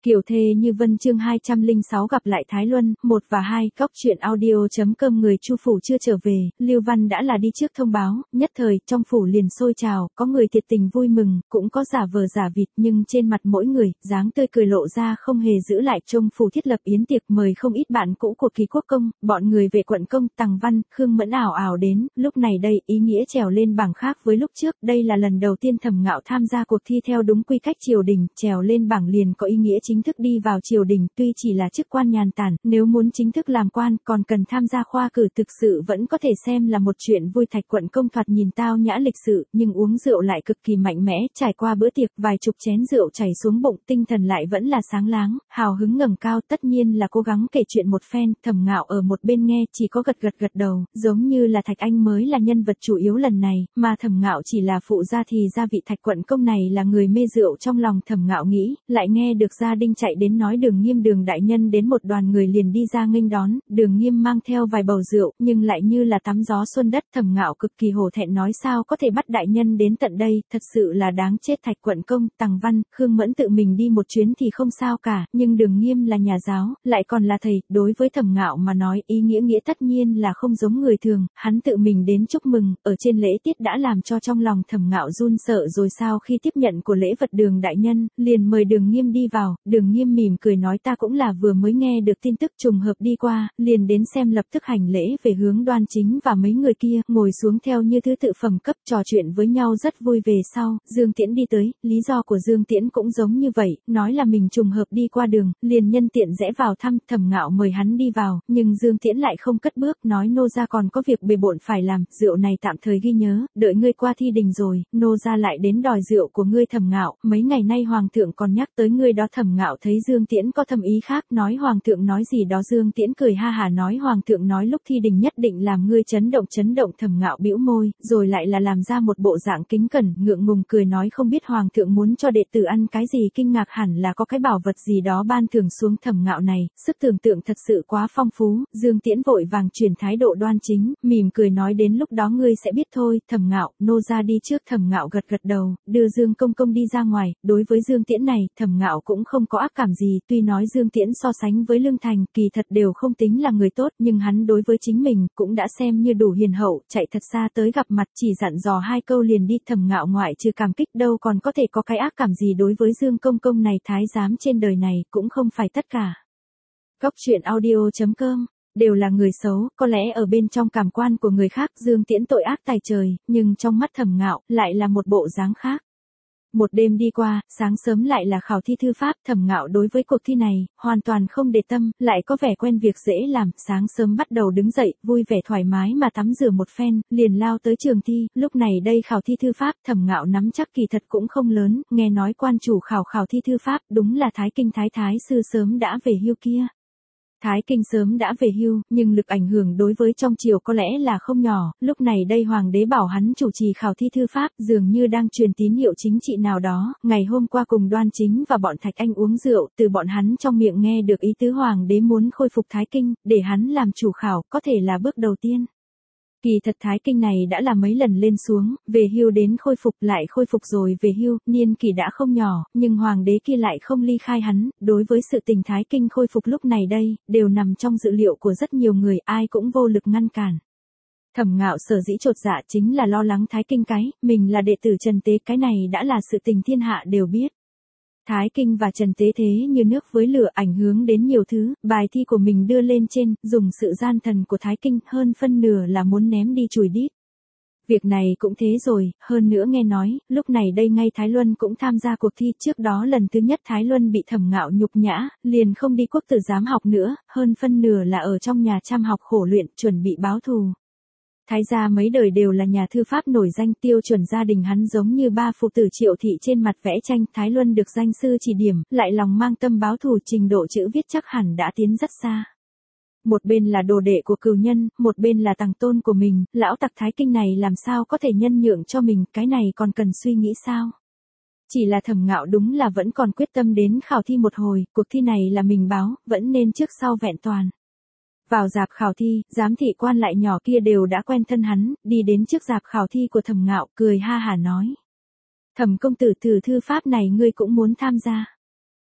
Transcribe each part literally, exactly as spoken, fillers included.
Kiều thê như vân chương hai trăm lẻ sáu gặp lại Thái Luân, một và hai, góc truyện audio.com người Chu phủ chưa trở về, Lưu Văn đã là đi trước thông báo, nhất thời, trong phủ liền sôi trào, có người thiệt tình vui mừng, cũng có giả vờ giả vịt nhưng trên mặt mỗi người, dáng tươi cười lộ ra không hề giữ lại. Trong phủ thiết lập yến tiệc mời không ít bạn cũ của Kỳ Quốc Công, bọn người về quận công, Tằng Văn, Khương Mẫn ảo ảo đến, lúc này đây, ý nghĩa trèo lên bảng khác với lúc trước, đây là lần đầu tiên Thẩm Ngạo tham gia cuộc thi theo đúng quy cách triều đình, trèo lên bảng liền có ý nghĩa chính thức đi vào triều đình, tuy chỉ là chức quan nhàn tản, nếu muốn chính thức làm quan, còn cần tham gia khoa cử, thực sự vẫn có thể xem là một chuyện vui. Thạch quận công thoạt nhìn tao nhã lịch sự, nhưng uống rượu lại cực kỳ mạnh mẽ, trải qua bữa tiệc, vài chục chén rượu chảy xuống bụng, tinh thần lại vẫn là sáng láng, hào hứng ngẩng cao, tất nhiên là cố gắng kể chuyện một phen. Thẩm Ngạo ở một bên nghe, chỉ có gật gật gật đầu, giống như là Thạch Anh mới là nhân vật chủ yếu lần này, mà Thẩm Ngạo chỉ là phụ gia. Thì ra vị Thạch quận công này là người mê rượu. Trong lòng Thẩm Ngạo nghĩ, lại nghe được gia đình chạy đến nói Đường Nghiêm Đường đại nhân đến, một đoàn người liền đi ra nghênh đón, Đường Nghiêm mang theo vài bầu rượu, nhưng lại như là tắm gió xuân đất. Thẩm Ngạo cực kỳ hổ thẹn nói sao có thể bắt đại nhân đến tận đây, thật sự là đáng chết. Thạch quận công, Tằng Văn, Khương Mẫn tự mình đi một chuyến thì không sao cả, nhưng Đường Nghiêm là nhà giáo, lại còn là thầy, đối với Thẩm Ngạo mà nói, ý nghĩa nghĩa tất nhiên là không giống người thường, hắn tự mình đến chúc mừng, ở trên lễ tiết đã làm cho trong lòng Thẩm Ngạo run sợ rồi. Sau khi tiếp nhận của lễ vật Đường đại nhân, liền mời Đường Nghiêm đi vào. Đường Nghiêm mỉm cười nói ta cũng là vừa mới nghe được tin tức, trùng hợp đi qua, liền đến xem, lập tức hành lễ về hướng Đoan Chính và mấy người kia, ngồi xuống theo như thứ tự phẩm cấp, trò chuyện với nhau rất vui. Về sau, Dương Tiễn đi tới, lý do của Dương Tiễn cũng giống như vậy, nói là mình trùng hợp đi qua đường, liền nhân tiện rẽ vào thăm. Thẩm Ngạo mời hắn đi vào, nhưng Dương Tiễn lại không cất bước, nói nô gia còn có việc bề bộn phải làm, rượu này tạm thời ghi nhớ, đợi ngươi qua thi đình rồi, nô gia lại đến đòi rượu của ngươi. Thẩm Ngạo, mấy ngày nay hoàng thượng còn nhắc tới ngươi đó. Thẩm Ngạo thấy Dương Tiễn có thâm ý khác, nói hoàng thượng nói gì đó. Dương Tiễn cười ha hà nói hoàng thượng nói lúc thi đình nhất định làm ngươi chấn động chấn động. Thẩm Ngạo bĩu môi, rồi lại là làm ra một bộ dạng kính cẩn, ngượng ngùng cười nói không biết hoàng thượng muốn cho đệ tử ăn cái gì, kinh ngạc hẳn là có cái bảo vật gì đó ban thưởng xuống. Thẩm Ngạo này, sức tưởng tượng thật sự quá phong phú. Dương Tiễn vội vàng chuyển thái độ đoan chính, mỉm cười nói đến lúc đó ngươi sẽ biết thôi. Thẩm Ngạo, nô ra đi trước. Thẩm Ngạo gật gật đầu, đưa Dương công công đi ra ngoài. Đối với Dương Tiễn này, Thẩm Ngạo cũng không có ác cảm gì, tuy nói Dương Tiễn so sánh với Lương Thành, kỳ thật đều không tính là người tốt, nhưng hắn đối với chính mình, cũng đã xem như đủ hiền hậu, chạy thật xa tới gặp mặt, chỉ dặn dò hai câu liền đi. Thẩm Ngạo ngoại trừ cảm kích đâu còn có thể có cái ác cảm gì đối với Dương công công này. Thái giám trên đời này, cũng không phải tất cả. Góc truyện audio.com đều là người xấu, có lẽ ở bên trong cảm quan của người khác Dương Tiễn tội ác tày trời, nhưng trong mắt Thẩm Ngạo, lại là một bộ dáng khác. Một đêm đi qua, sáng sớm lại là khảo thi thư pháp. Thẩm Ngạo đối với cuộc thi này, hoàn toàn không để tâm, lại có vẻ quen việc dễ làm. Sáng sớm bắt đầu đứng dậy, vui vẻ thoải mái mà tắm rửa một phen, liền lao tới trường thi. Lúc này đây khảo thi thư pháp, Thẩm Ngạo nắm chắc kỳ thật cũng không lớn, nghe nói quan chủ khảo khảo thi thư pháp, đúng là Thái Kinh Thái Thái sư sớm đã về hưu kia. Thái Kinh sớm đã về hưu, nhưng lực ảnh hưởng đối với trong triều có lẽ là không nhỏ, lúc này đây hoàng đế bảo hắn chủ trì khảo thi thư pháp, dường như đang truyền tín hiệu chính trị nào đó. Ngày hôm qua cùng Đoan Chính và bọn Thạch Anh uống rượu, từ bọn hắn trong miệng nghe được ý tứ hoàng đế muốn khôi phục Thái Kinh, để hắn làm chủ khảo, có thể là bước đầu tiên. Kỳ thật Thái Kinh này đã là mấy lần lên xuống, về hưu đến khôi phục lại khôi phục rồi về hưu, niên kỷ đã không nhỏ, nhưng hoàng đế kia lại không ly khai hắn. Đối với sự tình Thái Kinh khôi phục lúc này đây, đều nằm trong dự liệu của rất nhiều người, ai cũng vô lực ngăn cản. Thẩm Ngạo sở dĩ chột dạ chính là lo lắng Thái Kinh cái, mình là đệ tử Trần Tế, cái này đã là sự tình thiên hạ đều biết. Thái Kinh và Trần Tế thế như nước với lửa, ảnh hưởng đến nhiều thứ, bài thi của mình đưa lên trên, dùng sự gian thần của Thái Kinh, hơn phân nửa là muốn ném đi chùi đít. Việc này cũng thế rồi, hơn nữa nghe nói, lúc này đây ngay Thái Luân cũng tham gia cuộc thi, trước đó lần thứ nhất Thái Luân bị Thẩm Ngạo nhục nhã, liền không đi quốc tử giám học nữa, hơn phân nửa là ở trong nhà chăm học khổ luyện, chuẩn bị báo thù. Thái gia mấy đời đều là nhà thư pháp nổi danh, tiêu chuẩn gia đình hắn giống như ba phụ tử Triệu thị trên mặt vẽ tranh. Thái Luân được danh sư chỉ điểm, lại lòng mang tâm báo thù, trình độ chữ viết chắc hẳn đã tiến rất xa. Một bên là đồ đệ của cừu nhân, một bên là tằng tôn của mình, lão tặc Thái Kinh này làm sao có thể nhân nhượng cho mình, cái này còn cần suy nghĩ sao? Chỉ là Thẩm Ngạo đúng là vẫn còn quyết tâm đến khảo thi một hồi, cuộc thi này là mình báo, vẫn nên trước sau vẹn toàn. Vào dạp khảo thi, giám thị quan lại nhỏ kia đều đã quen thân hắn, đi đến trước dạp khảo thi của Thẩm Ngạo, cười ha hả nói. Thẩm công tử thử thư pháp này ngươi cũng muốn tham gia.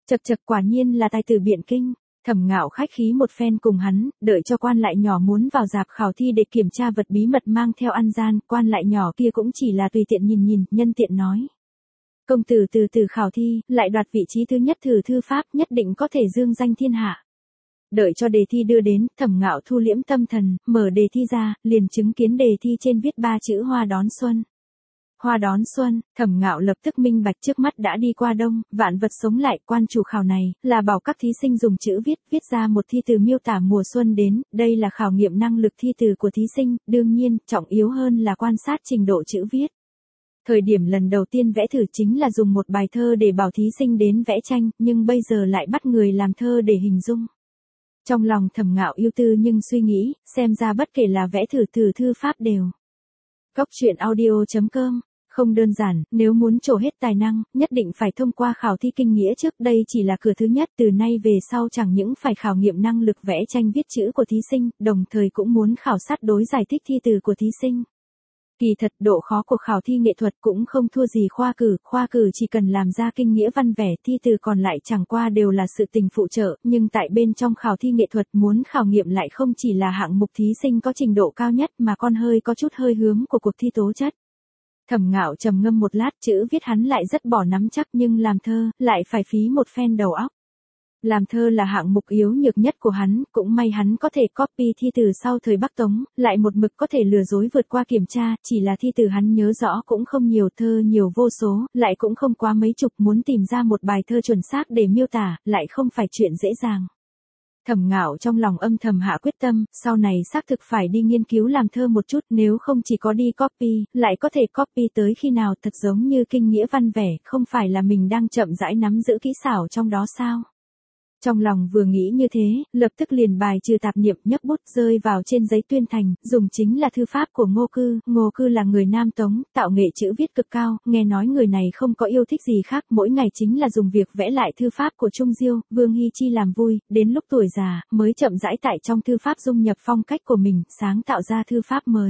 Chậc chậc, quả nhiên là tài tử biện kinh. Thẩm Ngạo khách khí một phen cùng hắn, đợi cho quan lại nhỏ muốn vào dạp khảo thi để kiểm tra vật bí mật mang theo ăn gian, quan lại nhỏ kia cũng chỉ là tùy tiện nhìn nhìn, nhân tiện nói. Công tử từ từ khảo thi, lại đoạt vị trí thứ nhất thử thư pháp, nhất định có thể dương danh thiên hạ. Đợi cho đề thi đưa đến, Thẩm Ngạo thu liễm tâm thần, mở đề thi ra, liền chứng kiến đề thi trên viết ba chữ hoa đón xuân. Hoa đón xuân, Thẩm Ngạo lập tức minh bạch trước mắt đã đi qua đông, vạn vật sống lại, quan chủ khảo này, là bảo các thí sinh dùng chữ viết, viết ra một thi từ miêu tả mùa xuân đến, đây là khảo nghiệm năng lực thi từ của thí sinh, đương nhiên, trọng yếu hơn là quan sát trình độ chữ viết. Thời điểm lần đầu tiên vẽ thử chính là dùng một bài thơ để bảo thí sinh đến vẽ tranh, nhưng bây giờ lại bắt người làm thơ để hình dung. Trong lòng Thẩm Ngạo ưu tư nhưng suy nghĩ, xem ra bất kể là vẽ thử thử thư pháp đều. Góc truyện audio chấm com. Không đơn giản, nếu muốn trổ hết tài năng, nhất định phải thông qua khảo thi kinh nghĩa trước, đây chỉ là cửa thứ nhất, từ nay về sau chẳng những phải khảo nghiệm năng lực vẽ tranh viết chữ của thí sinh, đồng thời cũng muốn khảo sát đối giải thích thi từ của thí sinh. Kỳ thật độ khó của khảo thi nghệ thuật cũng không thua gì khoa cử, khoa cử chỉ cần làm ra kinh nghĩa văn vẻ, thi từ còn lại chẳng qua đều là sự tình phụ trợ, nhưng tại bên trong khảo thi nghệ thuật muốn khảo nghiệm lại không chỉ là hạng mục thí sinh có trình độ cao nhất mà còn hơi có chút hơi hướng của cuộc thi tố chất. Thẩm Ngạo trầm ngâm một lát, chữ viết hắn lại rất bỏ nắm chắc, nhưng làm thơ, lại phải phí một phen đầu óc. Làm thơ là hạng mục yếu nhược nhất của hắn, cũng may hắn có thể copy thi từ sau thời Bắc Tống, lại một mực có thể lừa dối vượt qua kiểm tra, chỉ là thi từ hắn nhớ rõ cũng không nhiều, thơ nhiều vô số, lại cũng không quá mấy chục, muốn tìm ra một bài thơ chuẩn xác để miêu tả, lại không phải chuyện dễ dàng. Thẩm Ngạo trong lòng âm thầm hạ quyết tâm, sau này xác thực phải đi nghiên cứu làm thơ một chút, nếu không chỉ có đi copy, lại có thể copy tới khi nào, thật giống như kinh nghĩa văn vẻ, không phải là mình đang chậm rãi nắm giữ kỹ xảo trong đó sao? Trong lòng vừa nghĩ như thế, lập tức liền bài trừ tạp niệm, nhấc bút rơi vào trên giấy tuyên thành, dùng chính là thư pháp của Ngô Cư. Ngô Cư là người Nam Tống, tạo nghệ chữ viết cực cao, nghe nói người này không có yêu thích gì khác, mỗi ngày chính là dùng việc vẽ lại thư pháp của Trung Diêu, Vương Hy Chi làm vui, đến lúc tuổi già, mới chậm rãi tại trong thư pháp dung nhập phong cách của mình, sáng tạo ra thư pháp mới.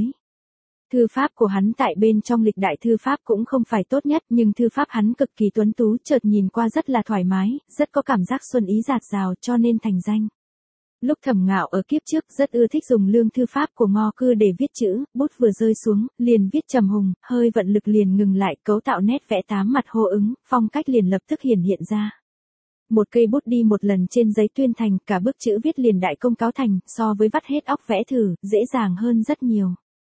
Thư pháp của hắn tại bên trong lịch đại thư pháp cũng không phải tốt nhất, nhưng thư pháp hắn cực kỳ tuấn tú, chợt nhìn qua rất là thoải mái, rất có cảm giác xuân ý dạt dào, cho nên thành danh. Lúc Thẩm Ngạo ở kiếp trước rất ưa thích dùng lương thư pháp của Ngô Cư để viết chữ, bút vừa rơi xuống, liền viết trầm hùng, hơi vận lực liền ngừng lại, cấu tạo nét vẽ tám mặt hô ứng, phong cách liền lập tức hiển hiện ra. Một cây bút đi một lần trên giấy tuyên thành, cả bức chữ viết liền đại công cáo thành, so với vắt hết óc vẽ thử, dễ dàng hơn rất nhiều.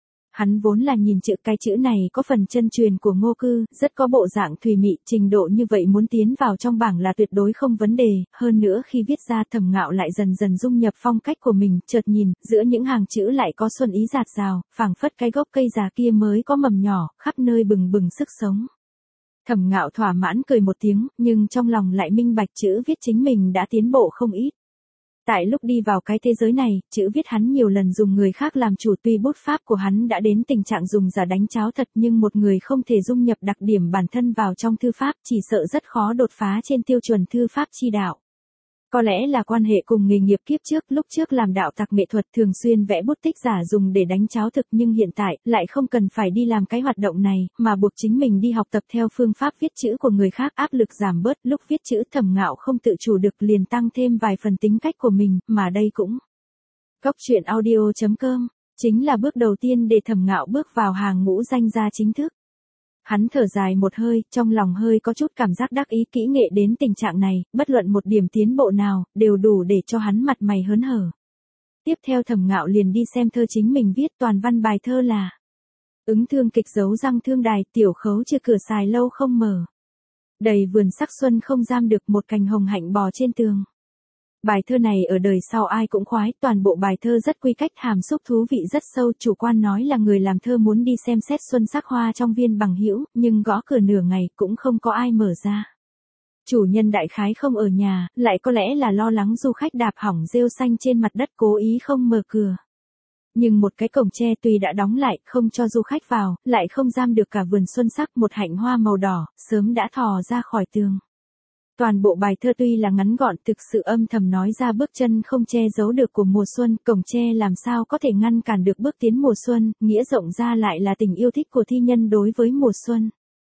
Hắn vốn là nhìn chữ, cái chữ này có phần chân truyền của Ngô Cư, rất có bộ dạng thùy mị, trình độ như vậy muốn tiến vào trong bảng là tuyệt đối không vấn đề, hơn nữa khi viết ra Thẩm Ngạo lại dần dần dung nhập phong cách của mình, chợt nhìn, giữa những hàng chữ lại có xuân ý dạt dào, phảng phất cái gốc cây già kia mới có mầm nhỏ, khắp nơi bừng bừng sức sống. Thẩm Ngạo thỏa mãn cười một tiếng, nhưng trong lòng lại minh bạch chữ viết chính mình đã tiến bộ không ít. Tại lúc đi vào cái thế giới này, chữ viết hắn nhiều lần dùng người khác làm chủ, tuy bút pháp của hắn đã đến tình trạng dùng giả đánh cháo thật, nhưng một người không thể dung nhập đặc điểm bản thân vào trong thư pháp, chỉ sợ rất khó đột phá trên tiêu chuẩn thư pháp chi đạo. Có lẽ là quan hệ cùng nghề nghiệp kiếp trước, lúc trước làm đạo tặc nghệ thuật thường xuyên vẽ bút tích giả dùng để đánh cháo thực, nhưng hiện tại lại không cần phải đi làm cái hoạt động này, mà buộc chính mình đi học tập theo phương pháp viết chữ của người khác, áp lực giảm bớt, lúc viết chữ Thẩm Ngạo không tự chủ được liền tăng thêm vài phần tính cách của mình, mà đây cũng. Góc truyện audio chấm com, chính là bước đầu tiên để Thẩm Ngạo bước vào hàng ngũ danh gia chính thức. Hắn thở dài một hơi, trong lòng hơi có chút cảm giác đắc ý, kỹ nghệ đến tình trạng này, bất luận một điểm tiến bộ nào, đều đủ để cho hắn mặt mày hớn hở. Tiếp theo Thẩm Ngạo liền đi xem thơ chính mình viết, toàn văn bài thơ là Ứng thương kịch giấu răng thương đài, tiểu khấu chưa cửa xài lâu không mở. Đầy vườn sắc xuân không giam được, một cành hồng hạnh bò trên tường. Bài thơ này ở đời sau ai cũng khoái, toàn bộ bài thơ rất quy cách, hàm xúc thú vị rất sâu, chủ quan nói là người làm thơ muốn đi xem xét xuân sắc hoa trong viên bằng hữu, nhưng gõ cửa nửa ngày cũng không có ai mở ra. Chủ nhân đại khái không ở nhà, lại có lẽ là lo lắng du khách đạp hỏng rêu xanh trên mặt đất cố ý không mở cửa. Nhưng một cái cổng tre tuy đã đóng lại, không cho du khách vào, lại không giam được cả vườn xuân sắc, một hạnh hoa màu đỏ, sớm đã thò ra khỏi tường. Toàn bộ bài thơ tuy là ngắn gọn, thực sự âm thầm nói ra bước chân không che giấu được của mùa xuân, cổng tre làm sao có thể ngăn cản được bước tiến mùa xuân, nghĩa rộng ra lại là tình yêu thích của thi nhân đối với mùa xuân.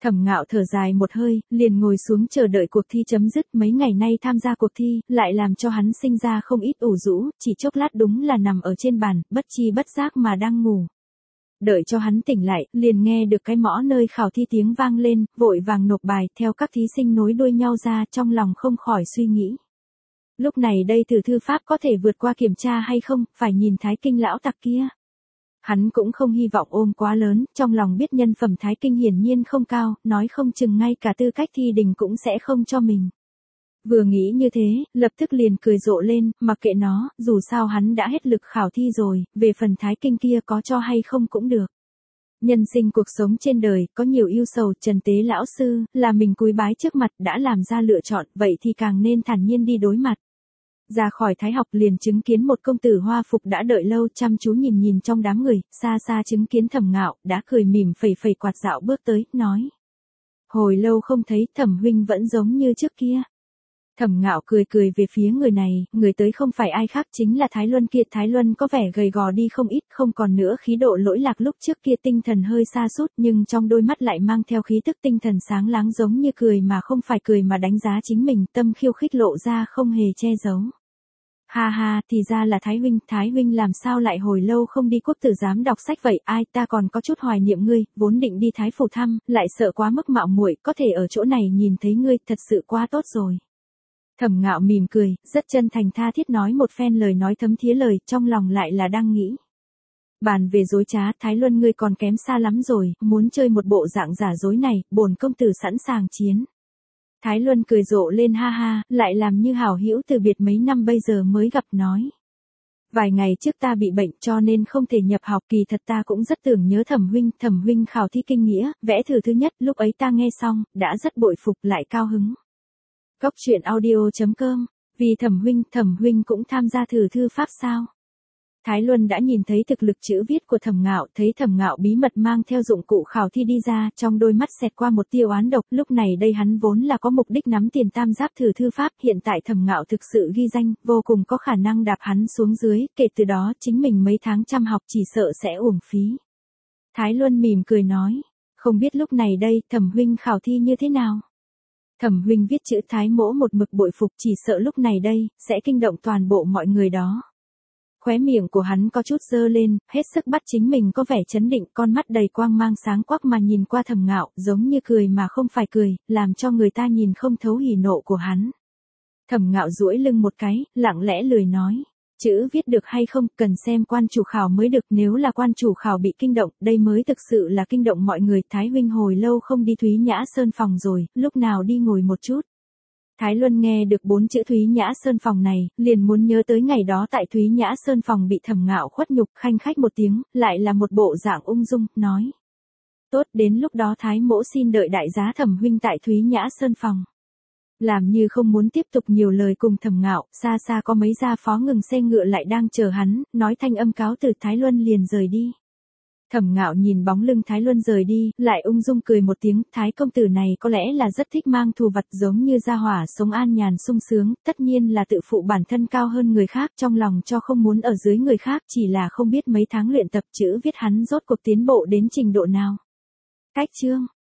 Thẩm Ngạo thở dài một hơi, liền ngồi xuống chờ đợi cuộc thi chấm dứt. Mấy ngày nay tham gia cuộc thi, lại làm cho hắn sinh ra không ít ủ rũ, chỉ chốc lát đúng là nằm ở trên bàn, bất chi bất giác mà đang ngủ. Đợi cho hắn tỉnh lại, liền nghe được cái mõ nơi khảo thi tiếng vang lên, vội vàng nộp bài, theo các thí sinh nối đuôi nhau ra, trong lòng không khỏi suy nghĩ. Lúc này đây thử thư pháp có thể vượt qua kiểm tra hay không, phải nhìn Thái Kinh lão tặc kia. Hắn cũng không hy vọng ôm quá lớn, trong lòng biết nhân phẩm Thái Kinh hiển nhiên không cao, nói không chừng ngay cả tư cách thi đình cũng sẽ không cho mình. Vừa nghĩ như thế, lập tức liền cười rộ lên, mặc kệ nó, dù sao hắn đã hết lực khảo thi rồi, về phần Thái Kinh kia có cho hay không cũng được. Nhân sinh cuộc sống trên đời, có nhiều ưu sầu, Trần Tế lão sư, là mình cúi bái trước mặt đã làm ra lựa chọn, vậy thì càng nên thản nhiên đi đối mặt. Ra khỏi Thái học liền chứng kiến một công tử hoa phục đã đợi lâu, chăm chú nhìn nhìn trong đám người, xa xa chứng kiến Thẩm Ngạo, đã cười mỉm phẩy phẩy quạt dạo bước tới, nói. Hồi lâu không thấy, Thẩm huynh vẫn giống như trước kia. Thẩm Ngạo cười cười về phía người này, người tới không phải ai khác chính là Thái Luân kia. Thái Luân có vẻ gầy gò đi không ít, không còn nữa khí độ lỗi lạc lúc trước kia, tinh thần hơi sa sút nhưng trong đôi mắt lại mang theo khí tức tinh thần sáng láng, giống như cười mà không phải cười mà đánh giá chính mình, tâm khiêu khích lộ ra không hề che giấu. Ha ha, thì ra là Thái huynh, Thái huynh làm sao lại hồi lâu không đi quốc tử giám đọc sách vậy, ai, ta còn có chút hoài niệm ngươi, vốn định đi Thái phủ thăm, lại sợ quá mức mạo muội, có thể ở chỗ này nhìn thấy ngươi, thật sự quá tốt rồi. Thẩm Ngạo mỉm cười, rất chân thành tha thiết nói một phen lời nói thấm thía lời, trong lòng lại là đang nghĩ. Bàn về dối trá, Thái Luân ngươi còn kém xa lắm rồi, muốn chơi một bộ dạng giả dối này, bổn công tử sẵn sàng chiến. Thái Luân cười rộ lên ha ha, lại làm như hảo hữu từ biệt mấy năm bây giờ mới gặp nói. Vài ngày trước ta bị bệnh cho nên không thể nhập học, kỳ thật ta cũng rất tưởng nhớ Thẩm huynh, Thẩm huynh khảo thi kinh nghĩa, vẽ thử thứ nhất, lúc ấy ta nghe xong, đã rất bội phục lại cao hứng. Góc truyện audio chấm com, vì Thẩm huynh, Thẩm huynh cũng tham gia thử thư pháp sao? Thái Luân đã nhìn thấy thực lực chữ viết của Thẩm Ngạo, thấy Thẩm Ngạo bí mật mang theo dụng cụ khảo thi đi ra, trong đôi mắt xẹt qua một tia oán độc, lúc này đây hắn vốn là có mục đích nắm tiền tam giáp thử thư pháp, hiện tại Thẩm Ngạo thực sự ghi danh, vô cùng có khả năng đạp hắn xuống dưới, kể từ đó chính mình mấy tháng chăm học chỉ sợ sẽ uổng phí. Thái Luân mỉm cười nói, không biết lúc này đây Thẩm huynh khảo thi như thế nào? Thẩm huynh viết chữ Thái mỗ một mực bội phục, chỉ sợ lúc này đây, sẽ kinh động toàn bộ mọi người đó. Khóe miệng của hắn có chút dơ lên, hết sức bắt chính mình có vẻ chấn định, con mắt đầy quang mang sáng quắc mà nhìn qua Thẩm Ngạo, giống như cười mà không phải cười, làm cho người ta nhìn không thấu hỉ nộ của hắn. Thẩm Ngạo duỗi lưng một cái, lặng lẽ lười nói, chữ viết được hay không, cần xem quan chủ khảo mới được, nếu là quan chủ khảo bị kinh động, đây mới thực sự là kinh động mọi người. Thái huynh hồi lâu không đi Thúy Nhã Sơn phòng rồi, lúc nào đi ngồi một chút. Thái Luân nghe được bốn chữ Thúy Nhã Sơn phòng này, liền muốn nhớ tới ngày đó tại Thúy Nhã Sơn phòng bị Thẩm Ngạo khuất nhục, khanh khách một tiếng, lại là một bộ dạng ung dung, nói. Tốt, đến lúc đó Thái mỗ xin đợi đại giá Thẩm huynh tại Thúy Nhã Sơn phòng. Làm như không muốn tiếp tục nhiều lời cùng Thẩm Ngạo, xa xa có mấy gia phó ngừng xe ngựa lại đang chờ hắn, nói thanh âm cáo từ, Thái Luân liền rời đi. Thẩm Ngạo nhìn bóng lưng Thái Luân rời đi, lại ung dung cười một tiếng, Thái công tử này có lẽ là rất thích mang thù vật, giống như gia hỏa sống an nhàn sung sướng, tất nhiên là tự phụ bản thân cao hơn người khác, trong lòng cho không muốn ở dưới người khác, chỉ là không biết mấy tháng luyện tập chữ viết hắn rốt cuộc tiến bộ đến trình độ nào. Cách chương